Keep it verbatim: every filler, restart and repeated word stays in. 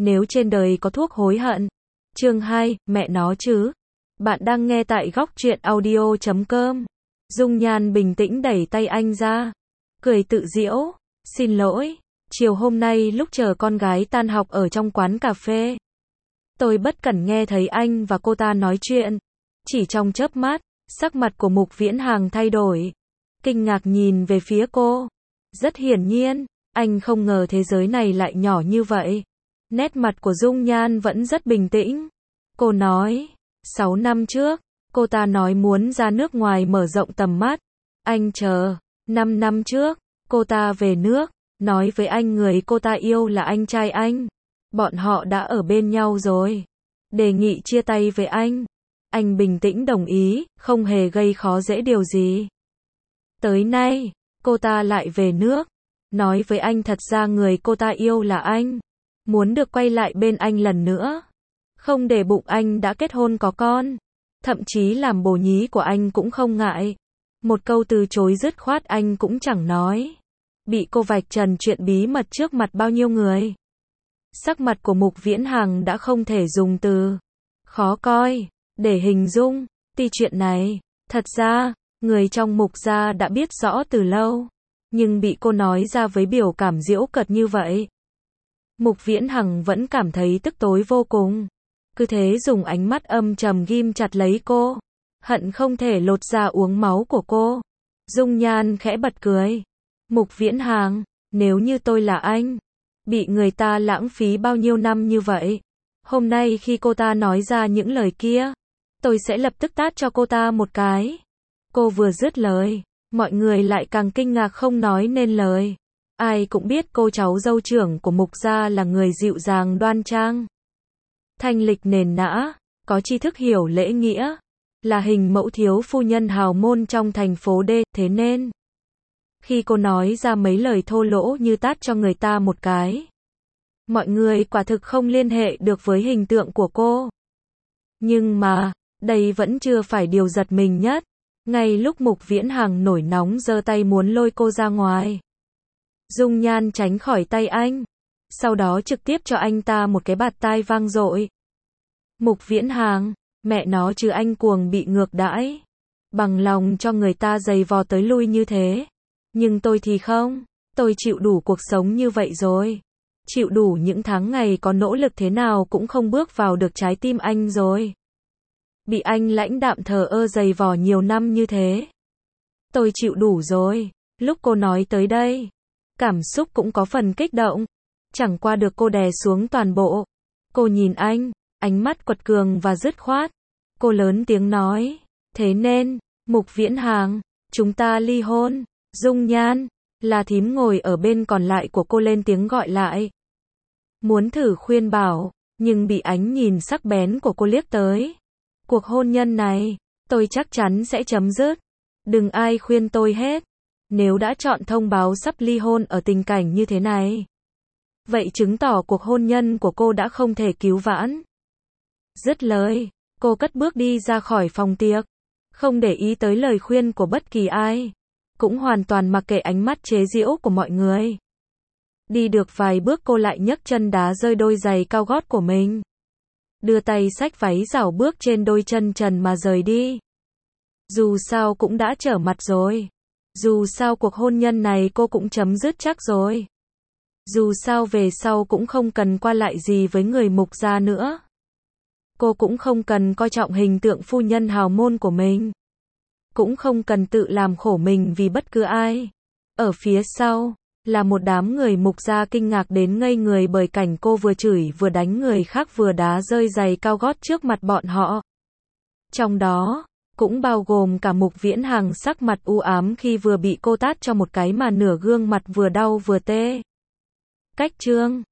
nếu trên đời có thuốc hối hận. Chương hai, mẹ nó chứ. Bạn đang nghe tại góc truyện audio chấm com. Dung Nhan bình tĩnh đẩy tay anh ra, cười tự giễu, xin lỗi, chiều hôm nay lúc chờ con gái tan học ở trong quán cà phê, tôi bất cẩn nghe thấy anh và cô ta nói chuyện. Chỉ trong chớp mắt, sắc mặt của Mục Viễn Hàng thay đổi, kinh ngạc nhìn về phía cô. Rất hiển nhiên, anh không ngờ thế giới này lại nhỏ như vậy. Nét mặt của Dung Nhan vẫn rất bình tĩnh. Cô nói, sáu năm trước, cô ta nói muốn ra nước ngoài mở rộng tầm mắt. Anh chờ, năm năm trước, cô ta về nước, nói với anh người cô ta yêu là anh trai anh. Bọn họ đã ở bên nhau rồi. Đề nghị chia tay với anh. Anh bình tĩnh đồng ý, không hề gây khó dễ điều gì. Tới nay, cô ta lại về nước, nói với anh thật ra người cô ta yêu là anh. Muốn được quay lại bên anh lần nữa. Không để bụng anh đã kết hôn có con. Thậm chí làm bồ nhí của anh cũng không ngại. Một câu từ chối dứt khoát anh cũng chẳng nói. Bị cô vạch trần chuyện bí mật trước mặt bao nhiêu người. Sắc mặt của Mục Viễn Hàng đã không thể dùng từ khó coi để hình dung. Ti chuyện này, thật ra, người trong Mục gia đã biết rõ từ lâu. Nhưng bị cô nói ra với biểu cảm giễu cợt như vậy. Mục Viễn Hằng vẫn cảm thấy tức tối vô cùng. Cứ thế dùng ánh mắt âm trầm ghim chặt lấy cô. Hận không thể lột ra uống máu của cô. Dung Nhan khẽ bật cười. Mục Viễn Hàng, nếu như tôi là anh, bị người ta lãng phí bao nhiêu năm như vậy. Hôm nay khi cô ta nói ra những lời kia, tôi sẽ lập tức tát cho cô ta một cái. Cô vừa dứt lời, mọi người lại càng kinh ngạc không nói nên lời. Ai cũng biết cô cháu dâu trưởng của Mục gia là người dịu dàng đoan trang, thanh lịch nền nã, có tri thức hiểu lễ nghĩa, là hình mẫu thiếu phu nhân hào môn trong thành phố D, thế nên khi cô nói ra mấy lời thô lỗ như tát cho người ta một cái, mọi người quả thực không liên hệ được với hình tượng của cô. Nhưng mà, đây vẫn chưa phải điều giật mình nhất. Ngay lúc Mục Viễn Hàng nổi nóng giơ tay muốn lôi cô ra ngoài, Dung Nhan tránh khỏi tay anh, sau đó trực tiếp cho anh ta một cái bạt tai vang dội. Mục Viễn Hàng, mẹ nó chứ anh cuồng bị ngược đãi, bằng lòng cho người ta giày vò tới lui như thế. Nhưng tôi thì không, tôi chịu đủ cuộc sống như vậy rồi. Chịu đủ những tháng ngày có nỗ lực thế nào cũng không bước vào được trái tim anh rồi. Bị anh lãnh đạm thờ ơ giày vò nhiều năm như thế. Tôi chịu đủ rồi. Lúc cô nói tới đây, cảm xúc cũng có phần kích động. Chẳng qua được cô đè xuống toàn bộ. Cô nhìn anh, ánh mắt quật cường và dứt khoát. Cô lớn tiếng nói, thế nên, Mục Viễn Hàng, chúng ta ly hôn. Dung Nhan, là thím ngồi ở bên còn lại của cô lên tiếng gọi lại. Muốn thử khuyên bảo, nhưng bị ánh nhìn sắc bén của cô liếc tới. Cuộc hôn nhân này, tôi chắc chắn sẽ chấm dứt. Đừng ai khuyên tôi hết. Nếu đã chọn thông báo sắp ly hôn ở tình cảnh như thế này, vậy chứng tỏ cuộc hôn nhân của cô đã không thể cứu vãn. Dứt lời, cô cất bước đi ra khỏi phòng tiệc, không để ý tới lời khuyên của bất kỳ ai, cũng hoàn toàn mặc kệ ánh mắt chế giễu của mọi người. Đi được vài bước cô lại nhấc chân đá rơi đôi giày cao gót của mình. Đưa tay xách váy rảo bước trên đôi chân trần mà rời đi. Dù sao cũng đã trở mặt rồi. Dù sao cuộc hôn nhân này cô cũng chấm dứt chắc rồi. Dù sao về sau cũng không cần qua lại gì với người Mục gia nữa. Cô cũng không cần coi trọng hình tượng phu nhân hào môn của mình. Cũng không cần tự làm khổ mình vì bất cứ ai. Ở phía sau, là một đám người Mục gia kinh ngạc đến ngây người bởi cảnh cô vừa chửi vừa đánh người khác vừa đá rơi giày cao gót trước mặt bọn họ. Trong đó, cũng bao gồm cả Mục Viễn Hàng sắc mặt u ám khi vừa bị cô tát cho một cái mà nửa gương mặt vừa đau vừa tê. Cách chương